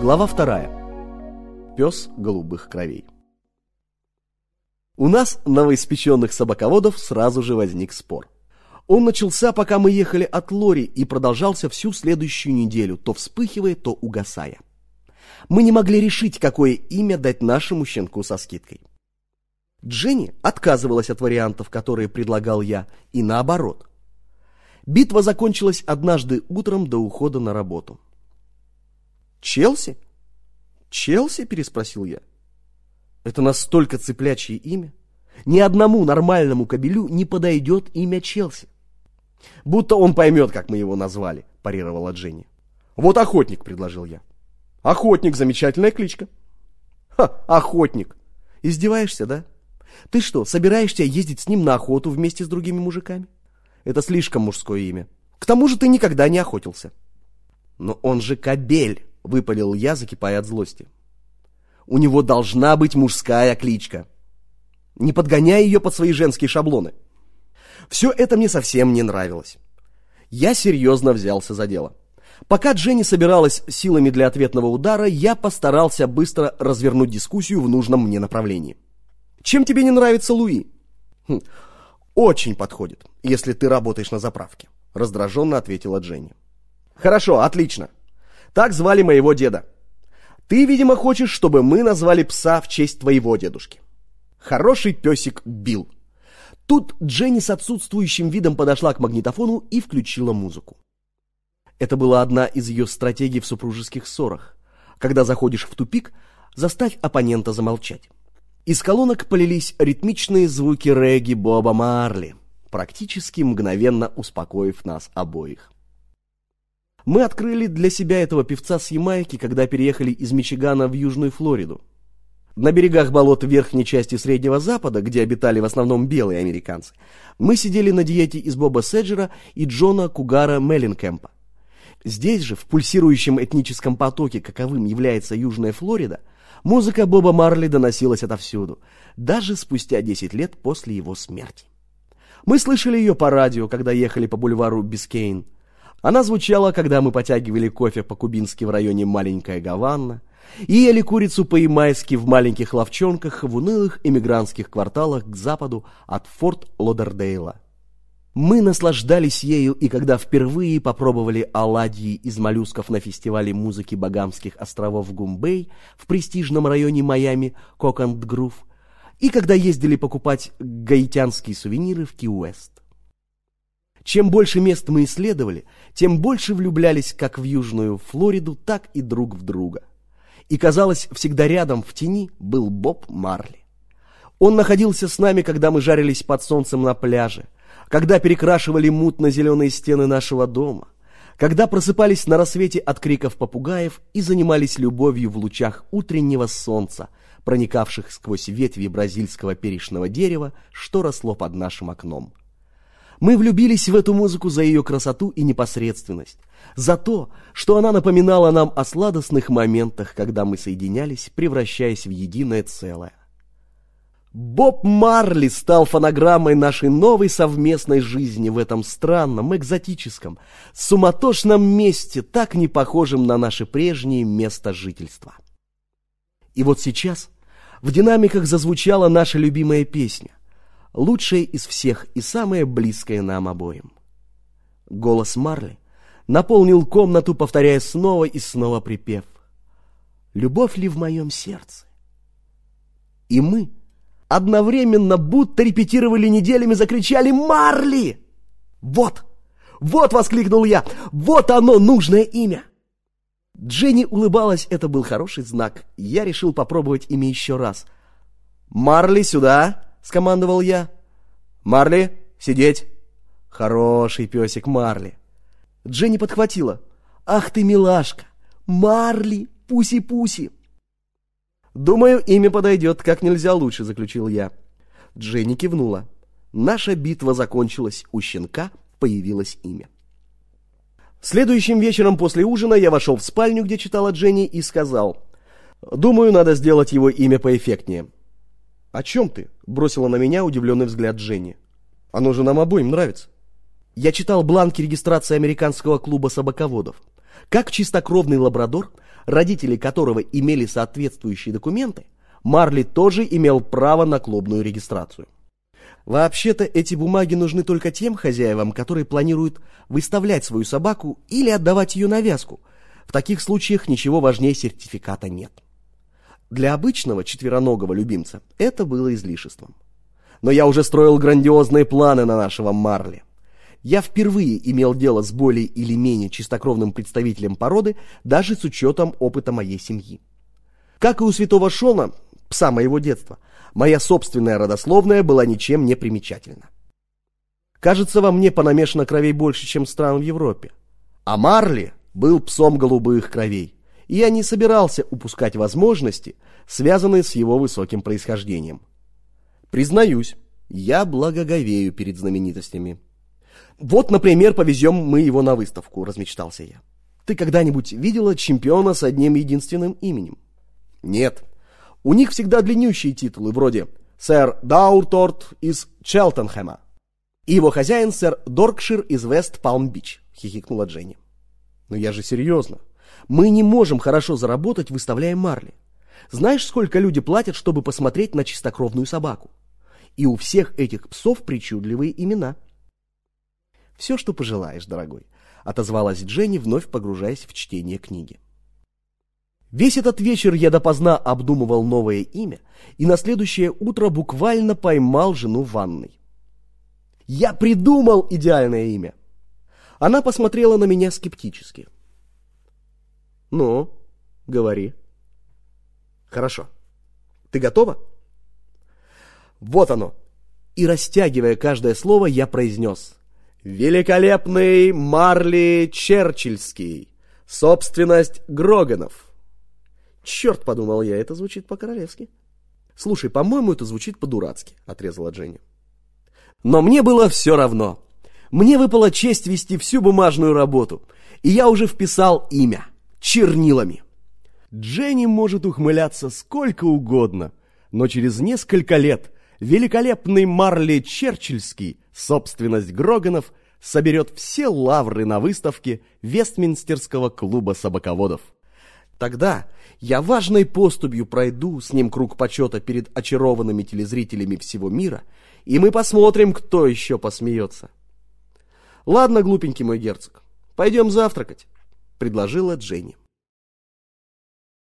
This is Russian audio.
Глава 2. Пес голубых кровей. У нас, новоиспеченных собаководов, сразу же возник спор. Он начался, пока мы ехали от Лори, и продолжался всю следующую неделю, то вспыхивая, то угасая. Мы не могли решить, какое имя дать нашему щенку со скидкой. Дженни отказывалась от вариантов, которые предлагал я, и наоборот. Битва закончилась однажды утром до ухода на работу. «Челси? Челси?» – переспросил я. Это настолько цыплячье имя. Ни одному нормальному кобелю не подойдет имя Челси. Будто он поймет, как мы его назвали, парировала Дженни. Вот Охотник, предложил я. Охотник, замечательная кличка. Ха, Охотник. Издеваешься, да? Ты что, собираешься ездить с ним на охоту вместе с другими мужиками? Это слишком мужское имя. К тому же ты никогда не охотился. Но он же кобель, выпалил я, закипая от злости. У него должна быть мужская кличка. Не подгоняй ее под свои женские шаблоны. Все это мне совсем не нравилось. Я серьезно взялся за дело. Пока Дженни собиралась силами для ответного удара, я постарался быстро развернуть дискуссию в нужном мне направлении. Чем тебе не нравится Луи? Очень подходит, если ты работаешь на заправке, раздраженно ответила Дженни. Хорошо, отлично. Так звали моего деда. Ты, видимо, хочешь, чтобы мы назвали пса в честь твоего дедушки. Хороший песик Билл. Тут Дженни с отсутствующим видом подошла к магнитофону и включила музыку. Это была одна из ее стратегий в супружеских ссорах. Когда заходишь в тупик, заставь оппонента замолчать. Из колонок полились ритмичные звуки регги Боба Марли, практически мгновенно успокоив нас обоих. Мы открыли для себя этого певца с Ямайки, когда переехали из Мичигана в Южную Флориду. На берегах болот верхней части Среднего Запада, где обитали в основном белые американцы, мы сидели на диете из Боба Седжера и Джона Кугара Мелленкэмпа. Здесь же, в пульсирующем этническом потоке, каковым является Южная Флорида, музыка Боба Марли доносилась отовсюду, даже спустя 10 лет после его смерти. Мы слышали ее по радио, когда ехали по бульвару Бискейн. Она звучала, когда мы потягивали кофе по-кубински в районе Маленькая Гавана и ели курицу по-ямайски в маленьких лавчонках в унылых эмигрантских кварталах к западу от Форт Лодердейла. Мы наслаждались ею, и когда впервые попробовали оладьи из моллюсков на фестивале музыки Багамских островов Гумбей в престижном районе Майами Коканд-Грув, и когда ездили покупать гаитянские сувениры в Ки-Уэст. Чем больше мест мы исследовали, тем больше влюблялись как в Южную Флориду, так и друг в друга. И, казалось, всегда рядом в тени был Боб Марли. Он находился с нами, когда мы жарились под солнцем на пляже, когда перекрашивали мутно-зеленые стены нашего дома, когда просыпались на рассвете от криков попугаев и занимались любовью в лучах утреннего солнца, проникавших сквозь ветви бразильского перечного дерева, что росло под нашим окном. Мы влюбились в эту музыку за ее красоту и непосредственность, за то, что она напоминала нам о сладостных моментах, когда мы соединялись, превращаясь в единое целое. Боб Марли стал фонограммой нашей новой совместной жизни в этом странном, экзотическом, суматошном месте, так не похожем на наше прежнее место жительства. И вот сейчас в динамиках зазвучала наша любимая песня, лучшая из всех и самая близкая нам обоим. Голос Марли наполнил комнату, повторяя снова и снова припев: «Любовь ли в моем сердце?» И мы одновременно, будто репетировали неделями, закричали: «Марли!» «Вот! Вот!» — воскликнул я. «Вот оно, нужное имя!» Дженни улыбалась, это был хороший знак. Я решил попробовать имя еще раз. «Марли, сюда!» — скомандовал я. «Марли, сидеть!» Хороший песик Марли. Дженни подхватила: «Ах ты, милашка! Марли, пуси-пуси!» «Думаю, имя подойдет как нельзя лучше», — заключил я. Дженни кивнула. Наша битва закончилась, у щенка появилось имя. Следующим вечером после ужина я вошел в спальню, где читала Дженни, и сказал: «Думаю, надо сделать его имя поэффектнее». «О чем ты?» — бросила на меня удивленный взгляд Дженни. «Оно же нам обоим нравится». Я читал бланки регистрации американского клуба собаководов. Как чистокровный лабрадор, родители которого имели соответствующие документы, Марли тоже имел право на клубную регистрацию. Вообще-то эти бумаги нужны только тем хозяевам, которые планируют выставлять свою собаку или отдавать ее на вязку. В таких случаях ничего важнее сертификата нет. Для обычного четвероногого любимца это было излишеством. Но я уже строил грандиозные планы на нашего Марли. Я впервые имел дело с более или менее чистокровным представителем породы, даже с учетом опыта моей семьи. Как и у святого Шона, пса моего детства, моя собственная родословная была ничем не примечательна. Кажется, во мне понамешано кровей больше, чем стран в Европе. А Марли был псом голубых кровей, и я не собирался упускать возможности, связанные с его высоким происхождением. Признаюсь, я благоговею перед знаменитостями. Вот, например, повезем мы его на выставку, размечтался я. Ты когда-нибудь видела чемпиона с одним единственным именем? Нет. У них всегда длиннющие титулы, вроде «Сэр Даурторт из Челтенхэма» и его хозяин сэр Доркшир из Вест-Палм-Бич, хихикнула Дженни. Но я же серьезно. Мы не можем хорошо заработать, выставляя Марли. Знаешь, сколько люди платят, чтобы посмотреть на чистокровную собаку? И у всех этих псов причудливые имена. Все, что пожелаешь, дорогой, отозвалась Дженни, вновь погружаясь в чтение книги. Весь этот вечер я допоздна обдумывал новое имя и на следующее утро буквально поймал жену в ванной. Я придумал идеальное имя. Она посмотрела на меня скептически. Ну, говори. Хорошо. Ты готова? Вот оно. И, растягивая каждое слово, я произнес: великолепный Марли Черчилльский, собственность Гроганов. Черт, подумал я, это звучит по-королевски. Слушай, по-моему, это звучит по-дурацки, отрезала Дженни. Но мне было все равно. Мне выпала честь вести всю бумажную работу, и я уже вписал имя чернилами. Дженни может ухмыляться сколько угодно, но через несколько лет великолепный Марли Черчилльский, собственность Гроганов, соберет все лавры на выставке Вестминстерского клуба собаководов. Тогда я важной поступью пройду с ним круг почета перед очарованными телезрителями всего мира, и мы посмотрим, кто еще посмеется. Ладно, глупенький мой герцог, пойдем завтракать, предложила Дженни.